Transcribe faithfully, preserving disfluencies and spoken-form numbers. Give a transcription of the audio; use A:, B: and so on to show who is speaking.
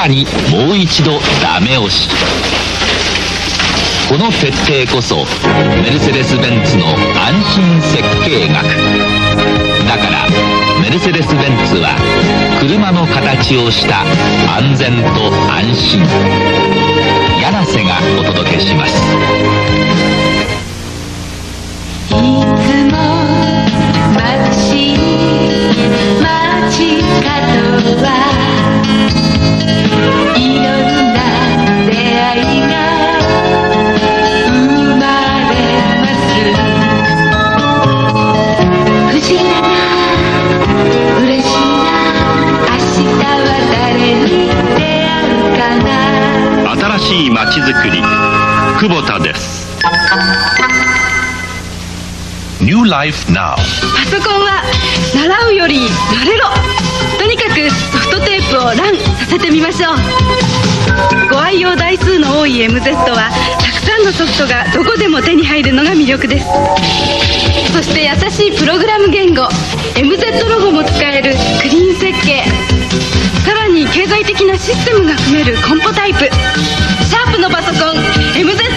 A: にもう一度ダメ押し。この徹底こそメルセデス・ベンツの安心設計学だから、メルセデス・ベンツは車の形をした安全と安心。柳瀬がお届けします。
B: いつも眩しい街角はいろんな出会いが生まれます。不思議な嬉しいな、明日は誰に出会うかな。
C: 新しい街づくり、久保田です。
D: New Life Now。
E: パソコンは習うより慣れろ。とにかくソフトテープをランさせてみましょう。ご愛用台数の多い エムゼット はたくさんのソフトがどこでも手に入るのが魅力です。そして優しいプログラム言語 エムゼット ロゴも使えるクリーン設計、さらに経済的なシステムが組めるコンポタイプ。シャープのパソコン エムゼット